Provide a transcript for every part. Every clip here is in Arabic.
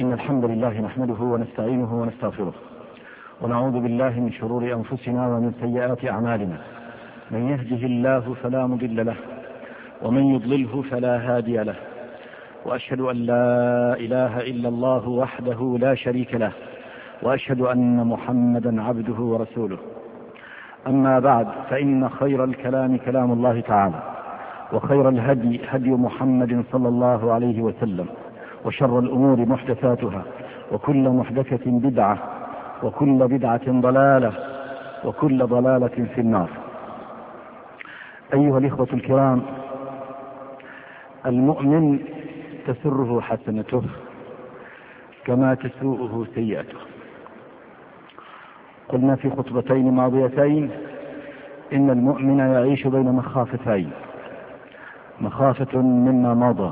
إن الحمد لله نحمده ونستعينه ونستغفره ونعوذ بالله من شرور أنفسنا ومن سيئات أعمالنا. من يهده الله فلا مضل له ومن يضلله فلا هادي له، وأشهد أن لا إله إلا الله وحده لا شريك له، وأشهد أن محمدا عبده ورسوله. أما بعد، فإن خير الكلام كلام الله تعالى، وخير الهدي هدي محمد صلى الله عليه وسلم، وشر الأمور محدثاتها، وكل محدثة بدعة، وكل بدعة ضلالة، وكل ضلالة في النار. أيها الإخوة الكرام، المؤمن تسره حسنته كما تسوءه سيئته. قلنا في خطبتين ماضيتين إن المؤمن يعيش بين مخافتين: مخافة مما مضى،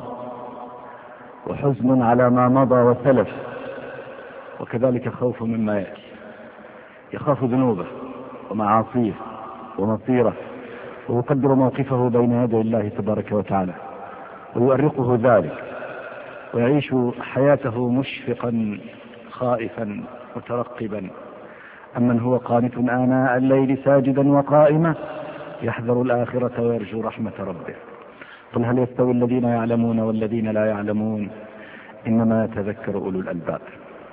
وحزن على ما مضى وسلف، وكذلك خوف مما يأتي. يخاف ذنوبه ومعاصيه ومصيره، ويقدر موقفه بين يدي الله تبارك وتعالى، ويؤرقه ذلك، ويعيش حياته مشفقا خائفا مترقبا. أمن هو قانت آناء الليل ساجدا وقائما يحذر الآخرة ويرجو رحمة ربه. قل هل يستوي الذين يعلمون والذين لا يعلمون؟ إنما يتذكر أولو الألباب.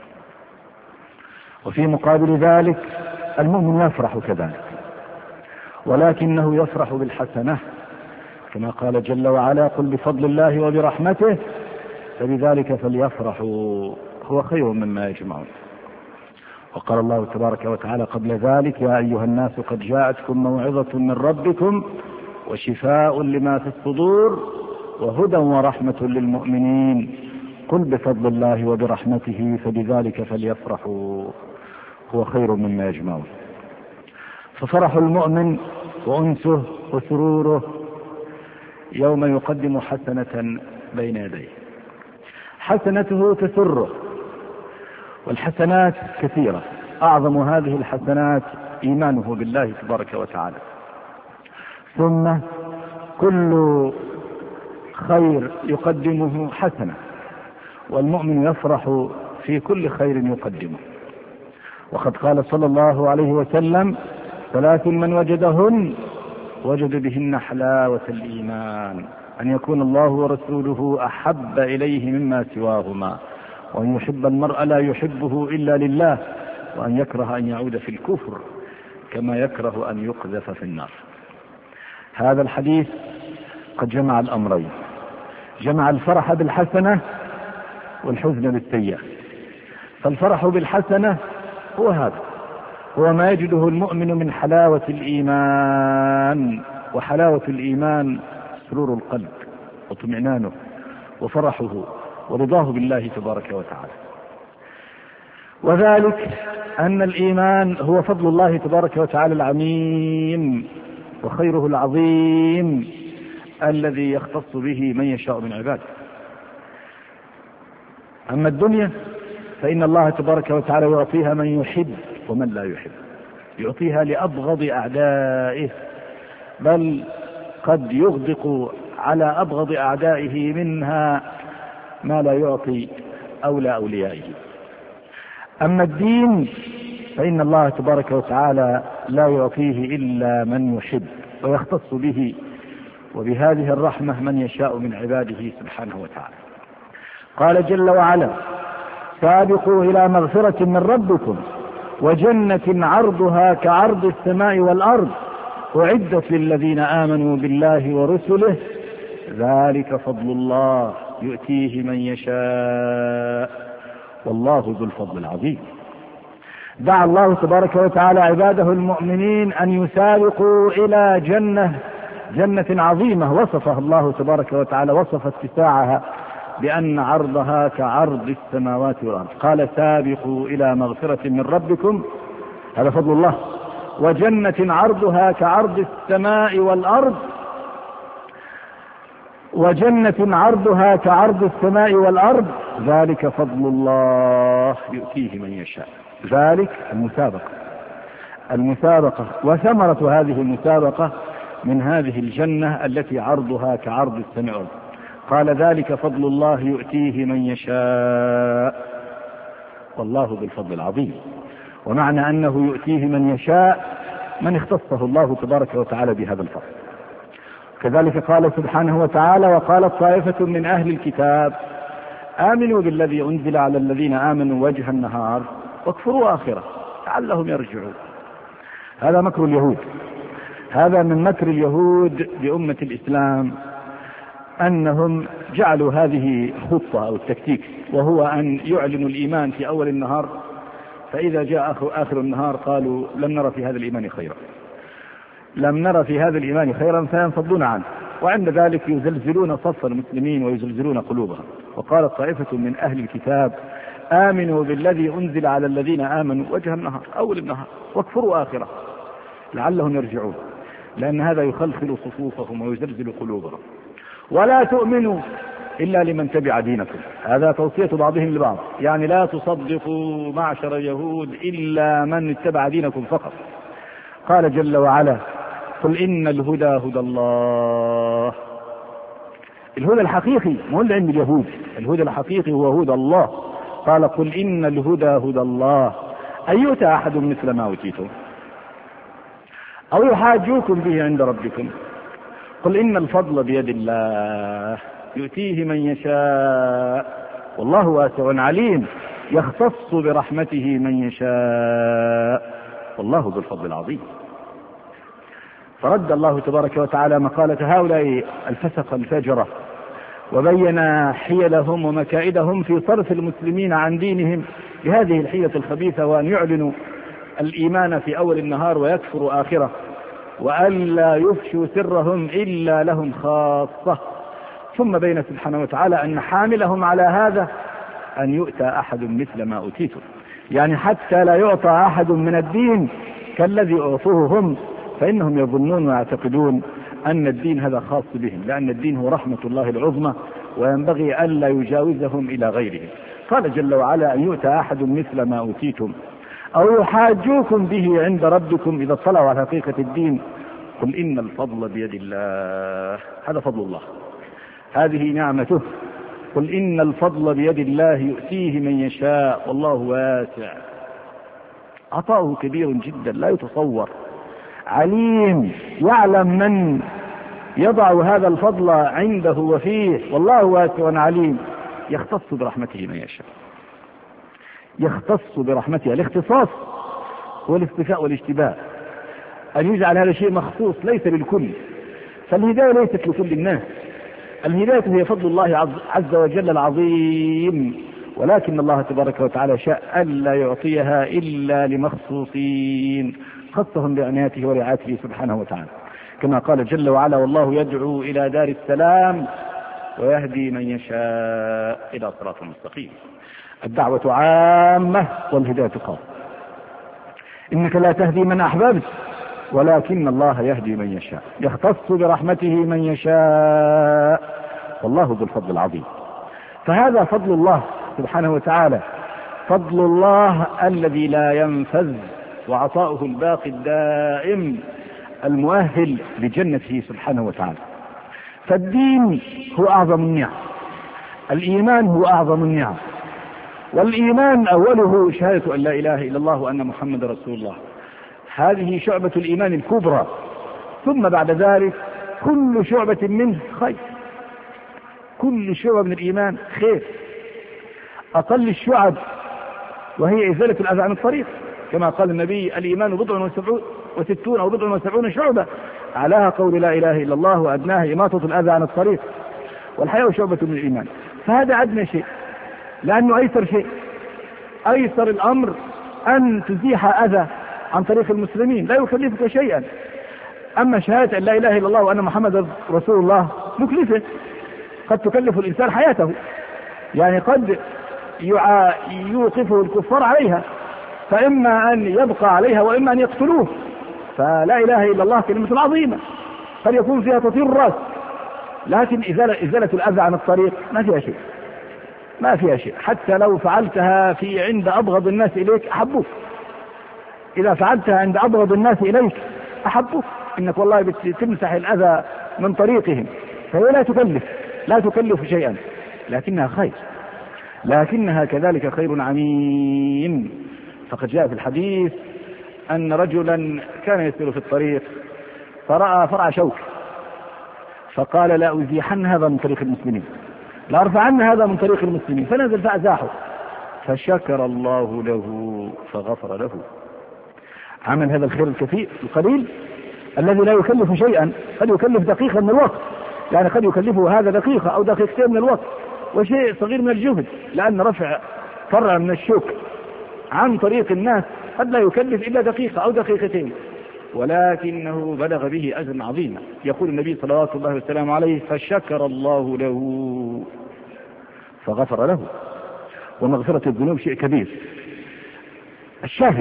وفي مقابل ذلك المؤمن يفرح كذلك، ولكنه يفرح بالحسنة، كما قال جل وعلا: قل بفضل الله وبرحمته فبذلك فليفرحوا هو خير مما يجمعون. وقال الله تبارك وتعالى قبل ذلك: يا أيها الناس قد جاءتكم موعظة من ربكم وشفاء لما في الصدور وهدى ورحمة للمؤمنين قل بفضل الله وبرحمته فبذلك فليفرحوا هو خير مما يجمعون. ففرح المؤمن وأنسه وسروره يوم يقدم حسنة بين يديه. حسنته تسره، والحسنات كثيرة. أعظم هذه الحسنات إيمانه بالله تبارك وتعالى، ثم كل خير يقدمه حسنة، والمؤمن يفرح في كل خير يقدمه. وقد قال صلى الله عليه وسلم: 3 من وجدهن وجد بهن حلاوة الإيمان: أن يكون الله ورسوله أحب إليه مما سواهما، وأن يحب المرء لا يحبه إلا لله، وأن يكره أن يعود في الكفر كما يكره أن يقذف في النار. هذا الحديث قد جمع الأمرين، جمع الفرح بالحسنة والحزن بالسيئة. فالفرح بالحسنة هو هذا، هو ما يجده المؤمن من حلاوة الإيمان. وحلاوة الإيمان سرور القلب واطمئنانه وفرحه ورضاه بالله تبارك وتعالى. وذلك أن الإيمان هو فضل الله تبارك وتعالى العميم وخيره العظيم الذي يختص به من يشاء من عباده. أما الدنيا فإن الله تبارك وتعالى يعطيها من يحب ومن لا يحب، يعطيها لأبغض أعدائه، بل قد يغدق على أبغض أعدائه منها ما لا يعطي أولى أوليائه. أما الدين فإن الله تبارك وتعالى لا يعطيه إلا من يحب، ويختص به وبهذه الرحمة من يشاء من عباده سبحانه وتعالى. قال جل وعلا: سابقوا إلى مغفرة من ربكم وجنة عرضها كعرض السماء والأرض أعدت للذين آمنوا بالله ورسله ذلك فضل الله يؤتيه من يشاء والله ذو الفضل العظيم. دعا الله تبارك وتعالى عباده المؤمنين أن يسابقوا إلى جنة عظيمة وصفها الله تبارك وتعالى، وصف اتساعها بأن عرضها كعرض السماوات والأرض. قال: سابقوا إلى مغفرة من ربكم، هذا فضل الله، وجنة عرضها كعرض السماء والأرض، وجنة عرضها كعرض السماء والأرض ذلك فضل الله يؤتيه من يشاء. ذلك المسابقة وثمرة هذه المسابقة من هذه الجنة التي عرضها كعرض السماء والأرض. قال: ذلك فضل الله يؤتيه من يشاء والله ذو الفضل العظيم. ومعنى أنه يؤتيه من يشاء من اختصه الله تبارك وتعالى بهذا الفضل. كذلك قال سبحانه وتعالى: وقالت طائفة من أهل الكتاب آمنوا بالذي أنزل على الذين آمنوا وجه النهار واكفروا آخره لعلهم يرجعون. هذا مكر اليهود، هذا من مكر اليهود بأمة الإسلام، أنهم جعلوا هذه خطة أو التكتيك، وهو أن يعلنوا الإيمان في أول النهار، فإذا جاء آخر النهار قالوا لم نرى في هذا الإيمان خيرا، لم نرى في هذا الإيمان خيرا، فينفضون عنه، وعند ذلك يزلزلون صف المسلمين ويزلزلون قلوبهم. وقالت طائفة من أهل الكتاب آمنوا بالذي أنزل على الذين آمنوا وجه النهار أول النهار واكفروا آخره لعلهم يرجعون، لأن هذا يخلخل صفوفهم ويزلزل قلوبهم. ولا تؤمنوا إلا لمن تبع دينكم، هذا توصية بعضهم لبعض، يعني لا تصدقوا معشر اليهود إلا من اتبع دينكم فقط. قال جل وعلا: قل إن الهدى هدى الله. الهدى الحقيقي مو اللي عند اليهود، الهدى الحقيقي هو هدى الله. قال: قل إن الهدى هدى الله أن يؤتى أحد مثل ما أوتيتم أو يحاجوكم به عند ربكم. قل إن الفضل بيد الله يؤتيه من يشاء والله واسع عليم يختص برحمته من يشاء والله ذو الفضل العظيم. فرد الله تبارك وتعالى مقالة هؤلاء الفسق الفجرة، وبين حيلهم ومكائدهم في صرف المسلمين عن دينهم بهذه الحيلة الخبيثة، وأن يعلنوا الإيمان في أول النهار ويكفروا آخره، وألا يفشوا سرهم إلا لهم خاصة. ثم بين سبحانه وتعالى أن حاملهم على هذا أن يؤتى أحد مثل ما أوتيتم، يعني حتى لا يعطى أحد من الدين كالذي أعطوه هم، فإنهم يظنون ويعتقدون أن الدين هذا خاص بهم، لأن الدين هو رحمة الله العظمى وينبغي ألا يجاوزهم إلى غيرهم. قال جل وعلا: أن يؤتى أحد مثل ما أوتيتم أو يحاجوكم به عند ربكم إذا اطلعوا على حقيقة الدين. قل إن الفضل بيد الله، هذا فضل الله، هذه نعمته. قل إن الفضل بيد الله يؤتيه من يشاء والله واسع. عطاؤه كبير جدا لا يتصور، عليم، يعلم من يضع هذا الفضل عنده وفيه، والله واسع عليم يختص برحمته من يشاء، يختص برحمته. الاختصاص هو الاصطفاء والاشتباه، أن يجعل هذا شيء مخصوص ليس للكل. فالهداية ليست لكل الناس، الهداية هي فضل الله عز وجل العظيم، ولكن الله تبارك وتعالى شاء ألا يعطيها إلا لمخصوصين خصهم بعنايته ورعايته سبحانه وتعالى، كما قال جل وعلا: والله يدعو إلى دار السلام ويهدي من يشاء إلى صراط مستقيم. الدعوة عامة والهداية خاصة. إنك لا تهدي من أحببت ولكن الله يهدي من يشاء، يختص برحمته من يشاء والله ذو الفضل العظيم. فهذا فضل الله سبحانه وتعالى، فضل الله الذي لا ينفذ، وعطاؤه الباقي الدائم المؤهل لجنته سبحانه وتعالى. فالدين هو أعظم النعم، الإيمان هو أعظم النعم، والإيمان أوله شهادة أن لا إله إلا الله وأن محمد رسول الله، هذه شعبة الإيمان الكبرى. ثم بعد ذلك كل شعبة منه خير، كل شعبة من الإيمان خير. أقل الشعب وهي إزالة الأذى عن الطريق، كما قال النبي: الإيمان 60 أو 70 شعبة، أعلاها قول لا إله إلا الله وأدناها إماطة الأذى عن الطريق، والحياة شعبة من الإيمان. فهذا أدنى شيء، لأنه أيسر شيء، أيسر الأمر أن تزيح أذى عن طريق المسلمين، لا يكلفك شيئا. أما شهادة أن لا إله إلا الله وأن محمد رسول الله مكلفة، قد تكلف الإنسان حياته، يعني قد يوقفه الكفار عليها، فإما أن يبقى عليها وإما أن يقتلوه. فلا إله إلا الله كلمة عظيمة قد يكون فيها تطير الرأس، لكن إزالة الأذى عن الطريق ما فيها شيء، ما فيها شيء. حتى لو فعلتها في عند أبغض الناس إليك أحبوك، إذا فعلتها عند أبغض الناس إليك أحبوك، إنك والله بتمسح الأذى من طريقهم، فهي لا تكلف شيئا، لكنها خير. لكنها كذلك خير عميم. فقد جاء في الحديث أن رجلا كان يسير في الطريق فرأى فرع شوك فقال لا أزيحن هذا من طريق المسلمين، لا أرفعن هذا من طريق المسلمين، فنزل فأزاحه فشكر الله له فغفر له. عمل هذا الخير الكثير القليل الذي لا يكلف شيئا، قد يكلف دقيقة من الوقت، يعني قد يكلفه هذا دقيقة أو دقيقتين من الوقت وشيء صغير من الجهد، لأن رفع فرع من الشوك عن طريق الناس قد لا يكلف إلا دقيقة أو دقيقتين، ولكنه بلغ به أجر عظيما. يقول النبي صلوات الله وسلامه عليه فشكر الله له فغفر له. ومغفرة الذنوب شيء كبير. الشاهد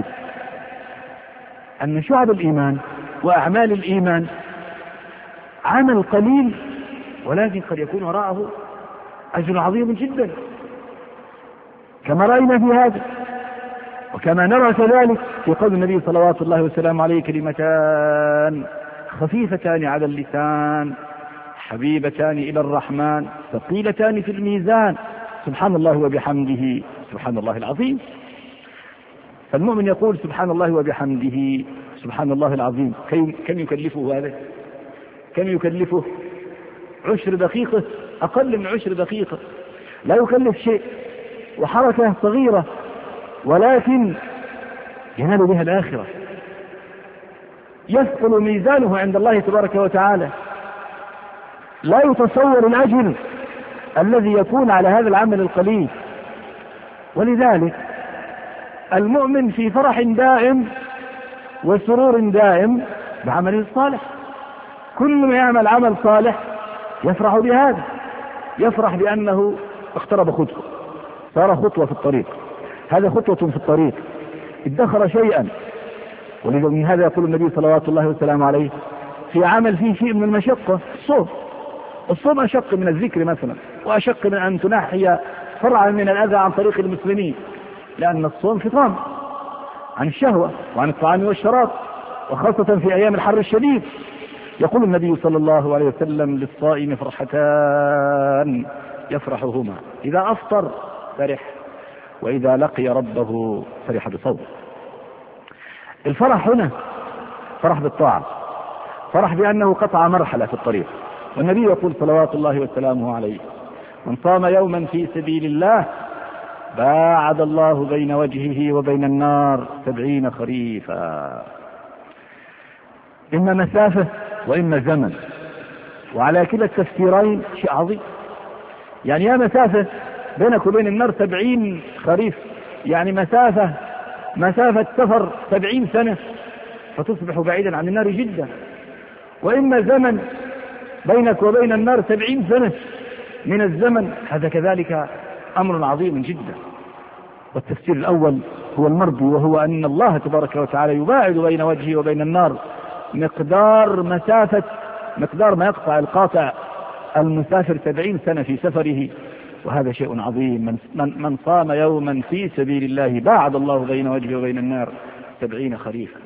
أن شعب الإيمان وأعمال الإيمان عمل قليل ولكن قد يكون وراءه أجر عظيم جدا، كما رأينا في هذا، وكما نرى كذلك في قول النبي صلوات الله وسلامه عليه كلمتان خفيفتان على اللسان حبيبتان إلى الرحمن ثقيلتان في الميزان سبحان الله وبحمده سبحان الله العظيم. فالمؤمن يقول سبحان الله وبحمده سبحان الله العظيم. كم يكلفه هذا؟ كم يكلفه؟ 10 دقيقة، أقل من 10 دقيقة، لا يكلف شيء، وحركة صغيرة ولكن ينال بها الآخرة، يثقل ميزانه عند الله تبارك وتعالى. لا يتصور الأجر الذي يكون على هذا العمل القليل. ولذلك المؤمن في فرح دائم وسرور دائم بعمله الصالح. كل ما يعمل عمل صالح يفرح بهذا، يفرح بأنه اقترب خطوة، صار خطوة في الطريق، هذا خطوة في الطريق، ادخر شيئا. ولذلك هذا يقول النبي صلوات الله وسلامه عليه في عمل فيه شيء من المشقة الصوم أشق من الذكر مثلا، وأشق من أن تنحي فرعا من الأذى عن طريق المسلمين، لأن الصوم فطام عن الشهوة وعن الطعام والشراب، وخاصة في أيام الحر الشديد. يقول النبي صلى الله عليه وسلم للصائم فرحتان يفرحهما، إذا أفطر فرح، وإذا لقي ربه فرح بصوم. الفرح هنا فرح بالطاعة، فرح بأنه قطع مرحلة في الطريق. والنبي يقول صلوات الله وسلامه عليه من صام يوما في سبيل الله باعد الله بين وجهه وبين النار 70 خريفا. إما مسافة وإما زمن، وعلى كلا التفسيرين شيء عظيم. يعني يا مسافة بينك وبين النار 70 خريف، يعني مسافة سفر 70 سنة فتصبح بعيدا عن النار جدا. وإما زمن بينك وبين النار 70 سنة من الزمن، هذا كذلك أمر عظيم جدا. والتفسير الأول هو المرضي، وهو أن الله تبارك وتعالى يباعد بين وجهه وبين النار مقدار ما يقطع القاطع المسافر 70 سنة في سفره، وهذا شيء عظيم. من صام يوما في سبيل الله باعد الله بين وجهه وبين النار 70 خريفا.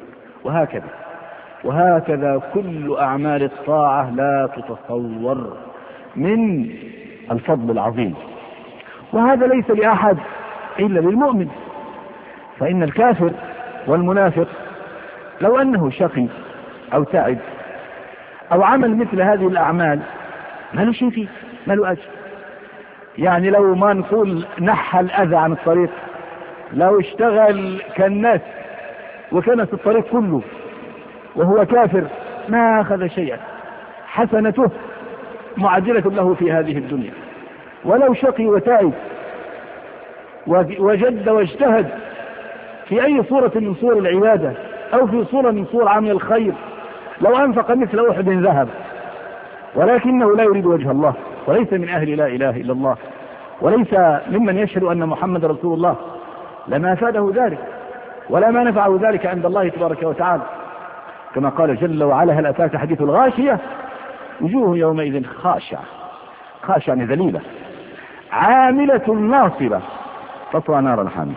وهكذا كل أعمال الطاعة لا تتصور من الفضل العظيم. وهذا ليس لأحد إلا للمؤمن. فإن الكافر والمنافق لو أنه شقي أو تعب أو عمل مثل هذه الأعمال ما له شيء فيه، ما له أجر. يعني لو ما نقول نحى الأذى عن الطريق، لو اشتغل كالناس وكنس الطريق كله وهو كافر ما أخذ شيئا، حسنته معجلة له في هذه الدنيا. ولو شقي وتعب وجد واجتهد في أي صورة من صور العبادة أو في صورة من صور عمل الخير، لو أنفق مثل أحد ذهب ولكنه لا يريد وجه الله، وليس من أهل لا إله إلا الله، وليس ممن يشهد أن محمد رسول الله، لما فاده ذلك ولا ما نفعه ذلك عند الله تبارك وتعالى. كما قال جل وعلا هل أتاك حديث الغاشية وجوه يومئذ خاشعة ذليلة عاملة ناصبة تصلى نارا حامية.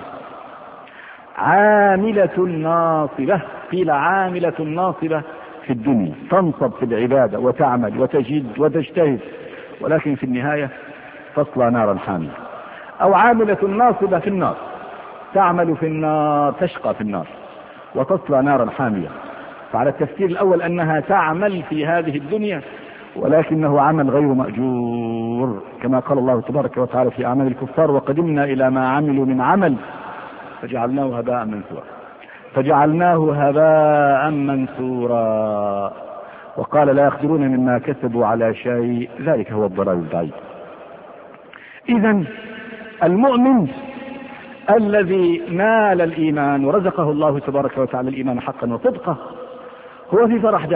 عاملة ناصبة، قيل عاملة ناصبة في الدنيا، تنصب في العبادة وتعمل وتجد وتجتهد، ولكن في النهاية تصلى نارا حامية. أو عاملة ناصبة في النار، تعمل في النار، تشقى في النار وتصلى نارا حامية. فعلى التفسير الأول أنها تعمل في هذه الدنيا، ولكنه عمل غير مأجور، كما قال الله تبارك وتعالى في أعمال الكفار: وقدمنا إلى ما عملوا من عمل فجعلناه هباء منثورا. وقال: لا يقدرون مما كسبوا على شيء، ذلك هو الضلال البعيد. إذن المؤمن الذي نال الإيمان ورزقه الله تبارك وتعالى الإيمان حقا وصدقه هو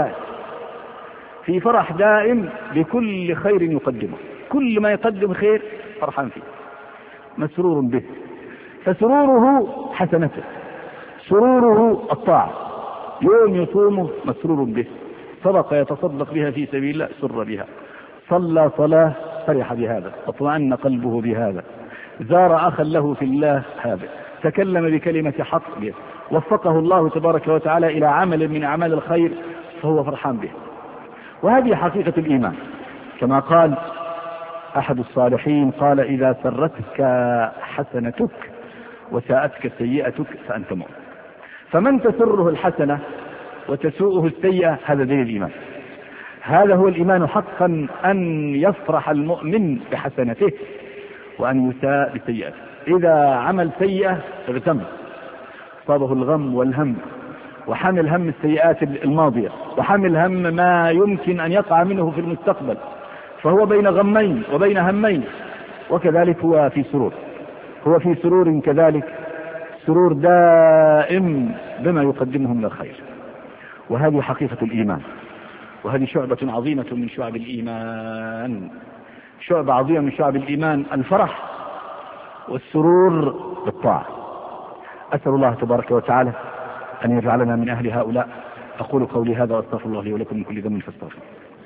في فرح دائم بكل خير يقدمه، كل ما يقدم خير فرحان فيه، مسرور به، فسروره حسنته، سروره الطاعة، يوم يصومه مسرور به، صدقة يتصدق بها في سبيل الله سر بها، صلى صلاة فرح بهذا، اطمأن قلبه بهذا، زار أخا له في الله هذا، تكلم بكلمة حق به، وفقه الله تبارك وتعالى إلى عمل من أعمال الخير فهو فرحان به. وهذه حقيقة الإيمان، كما قال أحد الصالحين: قال: إذا سرتك حسنتك وساءتك سيئتك فأنت مؤمن. فمن تسره الحسنة وتسوءه السيئة هذا دليل الإيمان. هذا هو الإيمان حقا، أن يفرح المؤمن بحسنته وأن يساء بسيئته. إذا عمل سيئة اغتم، صابه الغم والهم، وحمل هم السيئات الماضية، وحمل هم ما يمكن أن يقع منه في المستقبل، فهو بين غمين وبين همين. وكذلك هو في سرور كذلك، سرور دائم بما يقدمه من الخير. وهذه حقيقة الإيمان، وهذه شعبة عظيمة من شعب الإيمان، شعبة عظيمة من شعب الإيمان، الفرح والسرور بالطاعة. أسأل الله تبارك وتعالى أن يجعلنا من أهل هؤلاء. أقول قولي هذا وأستغفر الله لي ولكم من كل ذنب فاستغفروه.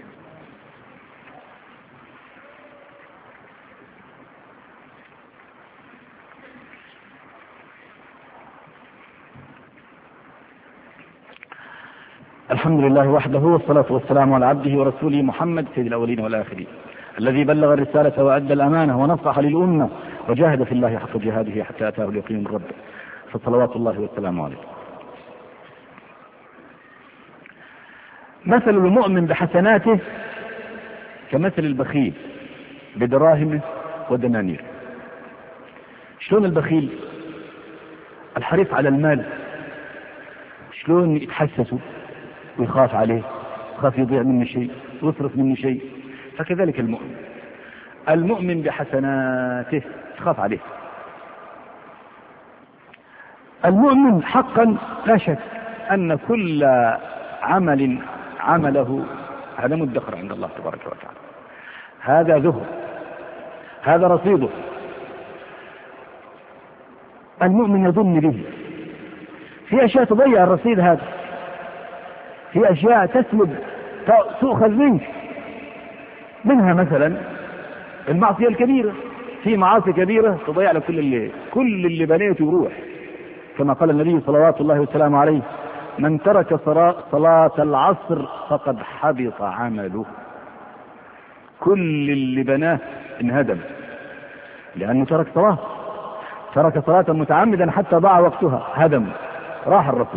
الحمد لله وحده، والصلاة والسلام على عبده ورسوله محمد سيد الأولين والآخرين، الذي بلغ الرسالة وأدى الأمانة ونصح للأمة وجاهد في الله حق جهاده حتى أتاه اليقين من ربه، فصلوات الله والسلام عليه. مثل المؤمن بحسناته كمثل البخيل بدراهمه ودنانير. شلون البخيل الحريص على المال شلون يتحسسه ويخاف عليه، يخاف يضيع منه شيء ويصرف منه شيء، فكذلك المؤمن بحسناته تخاف عليه. المؤمن حقا لا شك أن كل عمل عمله هذا مدخر عند الله تبارك وتعالى، هذا ذهب، هذا رصيده. المؤمن يظن به في أشياء تضيع الرصيد هذا، في أشياء تسلب تؤخذ منك، منها مثلا المعصية الكبيرة. في معاصي كبيرة تضيع لك كل اللي بنيته يروح، كما قال النبي صلوات الله وسلامه عليه: من ترك صلاة العصر فقد حبط عمله. كل اللي بناه انهدم، لأنه ترك صلاة متعمدا حتى ضاع وقتها، هدم، راح الرصيد.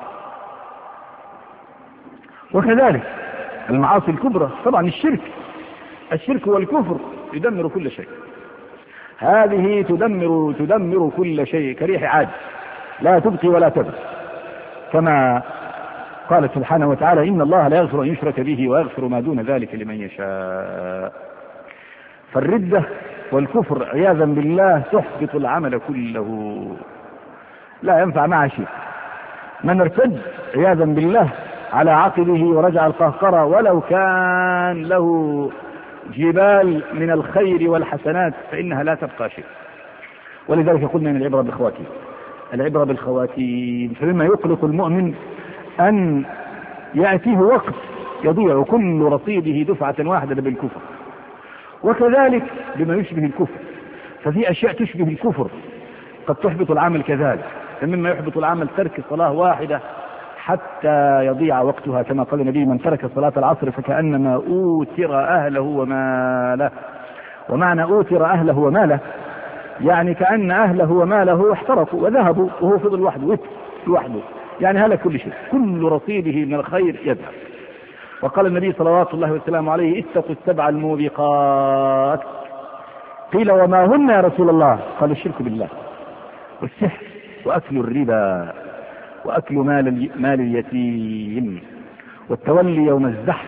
وكذلك المعاصي الكبرى، طبعا الشرك والكفر يدمر كل شيء. هذه تدمر كل شيء كريح عاد، لا تبقي ولا تذر، كما قال سبحانه وتعالى: إن الله لا يغفر أن يشرك به ويغفر ما دون ذلك لمن يشاء. فالردة والكفر عياذا بالله تحبط العمل كله، لا ينفع معه شيء. من ارتد عياذا بالله على عقبه ورجع القهقرة ولو كان له جبال من الخير والحسنات فإنها لا تبقى شيء. ولذلك قلنا ان العبرة بالخواتيم. فمما يقلق المؤمن أن يأتيه وقت يضيع كل رصيده دفعة واحدة بالكفر، وكذلك بما يشبه الكفر. ففي أشياء تشبه الكفر قد تحبط العمل كذلك. فمما يحبط العمل ترك صلاة واحدة حتى يضيع وقتها، كما قال النبي: من ترك صلاة العصر فكأنما أوتر أهله وماله. ومعنى أوتر أهله وماله يعني كأن أهله وماله احترقوا وذهبوا وهو فضل لوحده، يعني هلك كل شيء، كل رصيده من الخير يذهب. وقال النبي صلوات الله وسلامه عليه: اتقوا السبع الموبقات. قيل: وما هن يا رسول الله؟ قال: الشرك بالله، والسحر، وأكل الربا، وأكل مال اليتيم، والتولي يوم الزحف،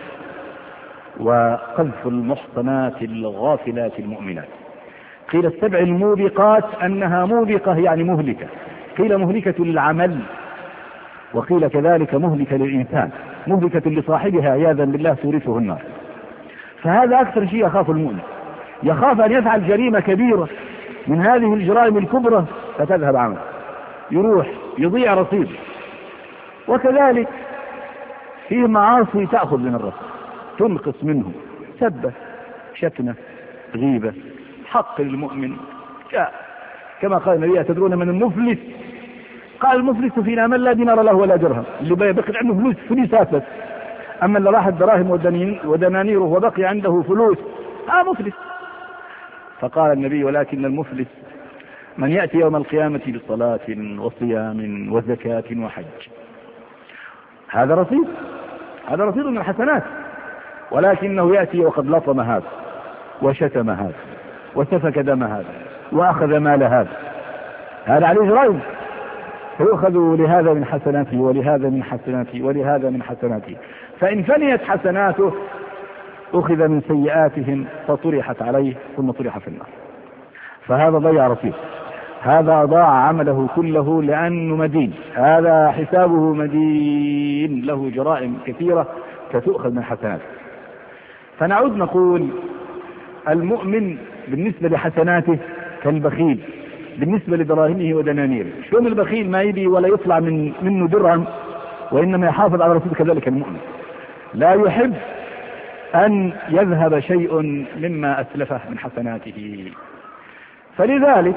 وقذف المحصنات الغافلات المؤمنات. قيل: السبع الموبقات أنها موبقة يعني مهلكة، قيل مهلكة للعمل، وقيل كذلك مهلكة للإنسان، مهلكة لصاحبها عياذا بالله تورثه النار. فهذا أكثر شيء يخاف المؤمن، يخاف أن يفعل جريمة كبيرة من هذه الجرائم الكبرى فتذهب عمله، يروح يضيع رصيد. وكذلك في معاصي تأخذ من الرصيد، تنقص منه، سبة، شتمة، غيبة، حق للمؤمن. كما قال النبي: أتدرون من المفلس؟ قال: المفلس فينا من لا دينار له ولا درهم، اللي بقي عنده فلوسات بس، أما اللي راحت دراهم ودنانيره وبقي عنده فلوس مفلس. فقال النبي: ولكن المفلس من يأتي يوم القيامة بصلاة وصيام وزكاة وحج. هذا رصيد من الحسنات، ولكنه يأتي وقد لطم هذا وشتم هذا وسفك دم هذا وأخذ مال هذا عليه جرائم، فيؤخذ لهذا من حسناته ولهذا من حسناته ولهذا من حسناته، فإن فنيت حسناته أخذ من سيئاتهم فطرحت عليه ثم طرح في النار. فهذا ضيع رصيد، هذا أضاع عمله كله لأنه مدين، هذا حسابه مدين، له جرائم كثيرة فتؤخذ من حسناته. فنعود نقول: المؤمن بالنسبة لحسناته كالبخيل بالنسبة لدراهمه ودنانيره. شلون البخيل ما يبي ولا يطلع منه درهم وإنما يحافظ على رصيده، كذلك المؤمن لا يحب أن يذهب شيء مما أسلفه من حسناته. فلذلك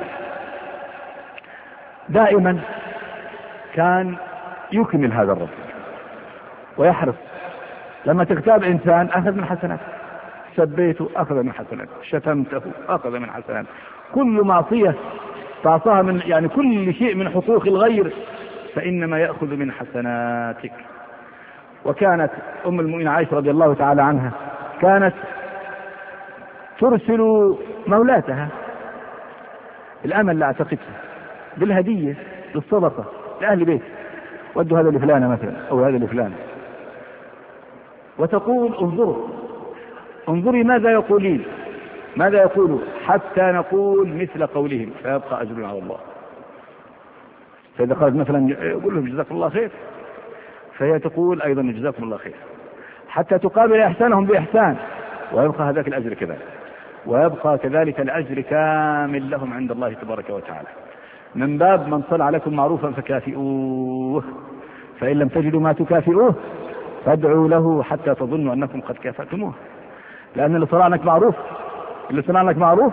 دائما كان يكمل هذا الرصيد ويحرص. لما تغتاب إنسان أخذ من حسناته، سبيته أخذ من حسناته، شتمته أخذ من حسناته، كل معصية تعصاها من يعني كل شيء من حقوق الغير فإنما يأخذ من حسناتك. وكانت أم المؤمنين عائشة رضي الله تعالى عنها كانت ترسل مولاتها الأمل لأعتقدها بالهدية بالصدقة لأهل بيت، ودوا هذا لفلانة مثلا أو هذا لفلانة، وتقول: انظري ماذا يقولون حتى نقول مثل قولهم فيبقى أجرنا على الله. فإذا قالت مثلا يقول لهم جزاكم الله خير، فهي تقول أيضا جزاكم الله خير، حتى تقابل إحسانهم بإحسان ويبقى هذاك الأجر كذلك، ويبقى كذلك الأجر كامل لهم عند الله تبارك وتعالى. من باب من صنع لكم معروفا فكافئوه، فإن لم تجدوا ما تكافئوه فادعوا له حتى تظنوا أنكم قد كافأتموه. لأن اللي صنع لك معروف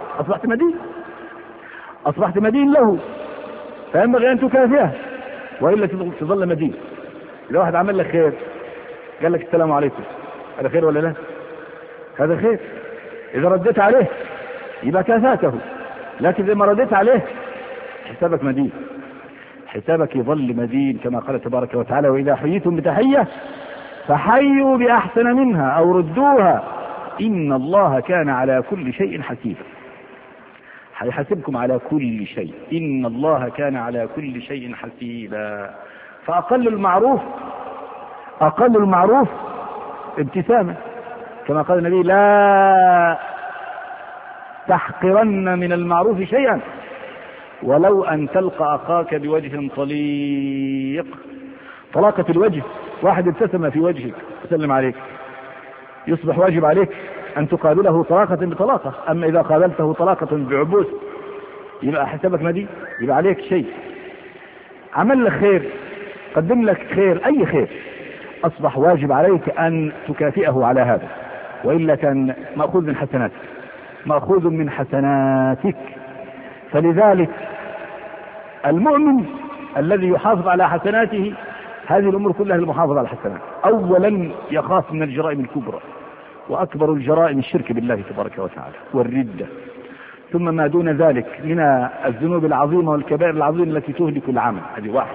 أصبحت مدين له، فينبغي أن تكافئه وإلا تظل مدين. إذا واحد عمل لك خير قال لك السلام عليكم، هذا خير ولا لا؟ هذا خير. إذا رديت عليه يبقى كافاته، لكن إذا ما رديت عليه حسابك مدين، حسابك يظل مدين، كما قال تبارك وتعالى: وإذا حييتم بتحية فحيوا بأحسن منها أو ردوها إن الله كان على كل شيء حسيبا. هيحاسبكم على كل شيء، إن الله كان على كل شيء حسيبا. فأقل المعروف ابتسامة، كما قال النبي: لا تحقرن من المعروف شيئا ولو أن تلقى أخاك بوجه طليق. طلاقة الوجه، واحد ابتسم في وجهك وسلم عليك، يصبح واجب عليك أن تقابله طلاقة بطلاقة. أما إذا قابلته طلاقة بعبوس يبقى حسابك مدين، يبقى عليك شيء. عمل لك خير، قدم لك خير، أي خير، أصبح واجب عليك أن تكافئه على هذا، وإلا كان مأخوذ من حسناتك. فلذلك المؤمن الذي يحافظ على حسناته هذه الأمور كلها المحافظة على الحسنات. أولا يخاف من الجرائم الكبرى، وأكبر الجرائم الشرك بالله تبارك وتعالى والردة، ثم ما دون ذلك من الذنوب العظيمة والكبائر العظيمة التي تهلك العمل. هذه واحد.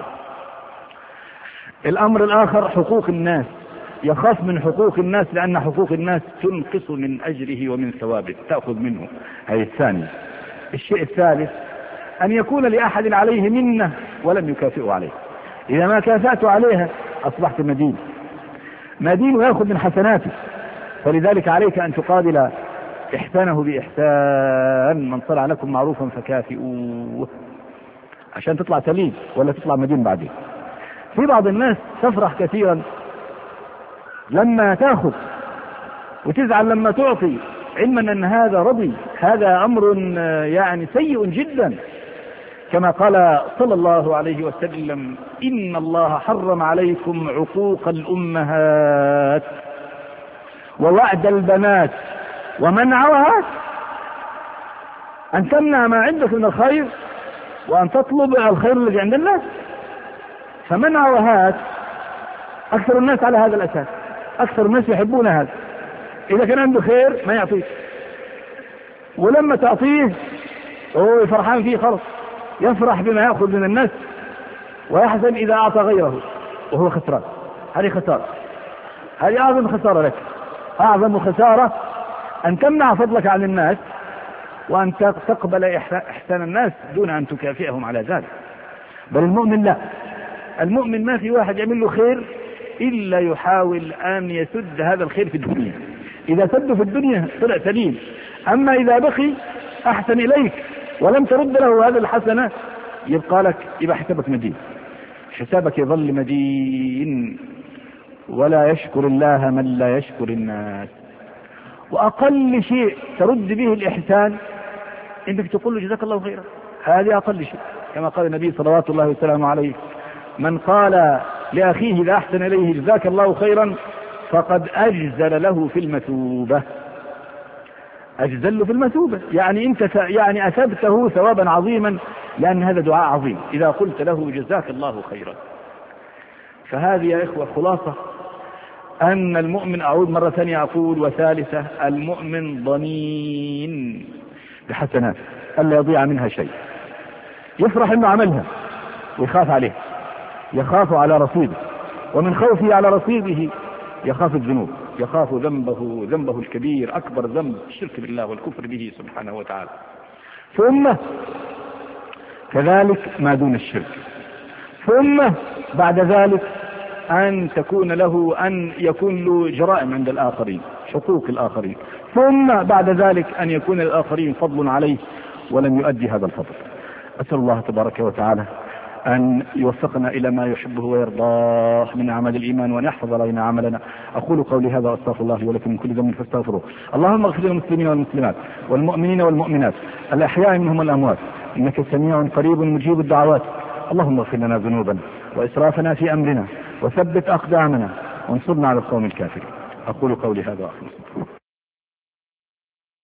الأمر الآخر حقوق الناس، يخاف من حقوق الناس لأن حقوق الناس تنقص من أجره ومن ثوابه، تأخذ منه. هذه الثانية. الشيء الثالث أن يكون لأحد عليه منة ولم يكافئه عليه. إذا ما كافأت عليها أصبحت مدين ويأخذ من حسناته. فلذلك عليك أن تقابل إحسانه بإحسان. من صنع لكم معروفا فكافئوه، عشان تطلع سليم ولا تطلع مدين بعدين. في بعض الناس تفرح كثيرا لما تأخذ وتزعل لما تعطي، علما أن هذا رضي. هذا أمر يعني سيء جدا، كما قال صلى الله عليه وسلم: إن الله حرم عليكم عقوق الأمهات ووعد البنات ومنعها، أن تمنع ما عندك من الخير وأن تطلب الخير الذي عند الناس. فمنع وهات أكثر الناس على هذا الأساس، أكثر الناس يحبون هذا. إذا كان عنده خير ما يعطيه، ولما تعطيه هو فرحان فيه خلص، يفرح بما يأخذ من الناس ويحزن إذا أعطى غيره وهو خسران. هذه خسارة، هذه أعظم خسارة لك. أعظم خسارة أن تمنع فضلك عن الناس وأن تقبل إحسان الناس دون أن تكافئهم على ذلك. بل المؤمن لا، المؤمن ما في واحد يعمل له خير إلا يحاول أن يسد هذا الخير في الدنيا. إذا سد في الدنيا طلع سليم. أما إذا بقي أحسن إليك ولم ترد له هذا الحسنة يبقى لك، يبقى حسابك مدين، حسابك يظل مدين. ولا يشكر الله من لا يشكر الناس. وأقل شيء ترد به الإحسان إنك تقول له جزاك الله خيرا، هذه أقل شيء. كما قال النبي صلوات الله وسلامه عليه: من قال لأخيه إذا أحسن إليه جزاك الله خيرا فقد أجزل له في المثوبة. أجزل له في المثوبة يعني أنت يعني أثبته ثوابا عظيما، لأن هذا دعاء عظيم إذا قلت له جزاك الله خيرا. فهذه يا إخوة خلاصة أن المؤمن، أعود مرة ثانية أقول وثالثة، المؤمن ضنين بحسنات ألا يضيع منها شيء. يفرح أنه عملها ويخاف عليه، يخاف على رصيده، ومن خوفه على رصيده يخاف الذنوب، يخاف ذنبه الكبير، أكبر ذنب الشرك بالله والكفر به سبحانه وتعالى. ثم كذلك ما دون الشرك. ثم بعد ذلك أن يكون له جرائم عند الآخرين، حقوق الآخرين. ثم بعد ذلك أن يكون للآخرين فضل عليه ولم يؤدي هذا الفضل. أسأل الله تبارك وتعالى أن يوفقنا إلى ما يحبه ويرضاه من أعمال الإيمان، وأن يحفظ علينا عملنا. أقول قولي هذا وأستغفر الله لي ولكم من كل ذنب فاستغفروه. اللهم اغفر للمسلمين والمسلمات والمؤمنين والمؤمنات الأحياء منهم والأموات، إنك سميع قريب مجيب الدعوات. اللهم اغفر لنا ذنوبنا وإسرافنا في أمرنا وثبت أقدامنا وانصرنا على القوم الكافرين. أقول قولي هذا وأستغفر الله.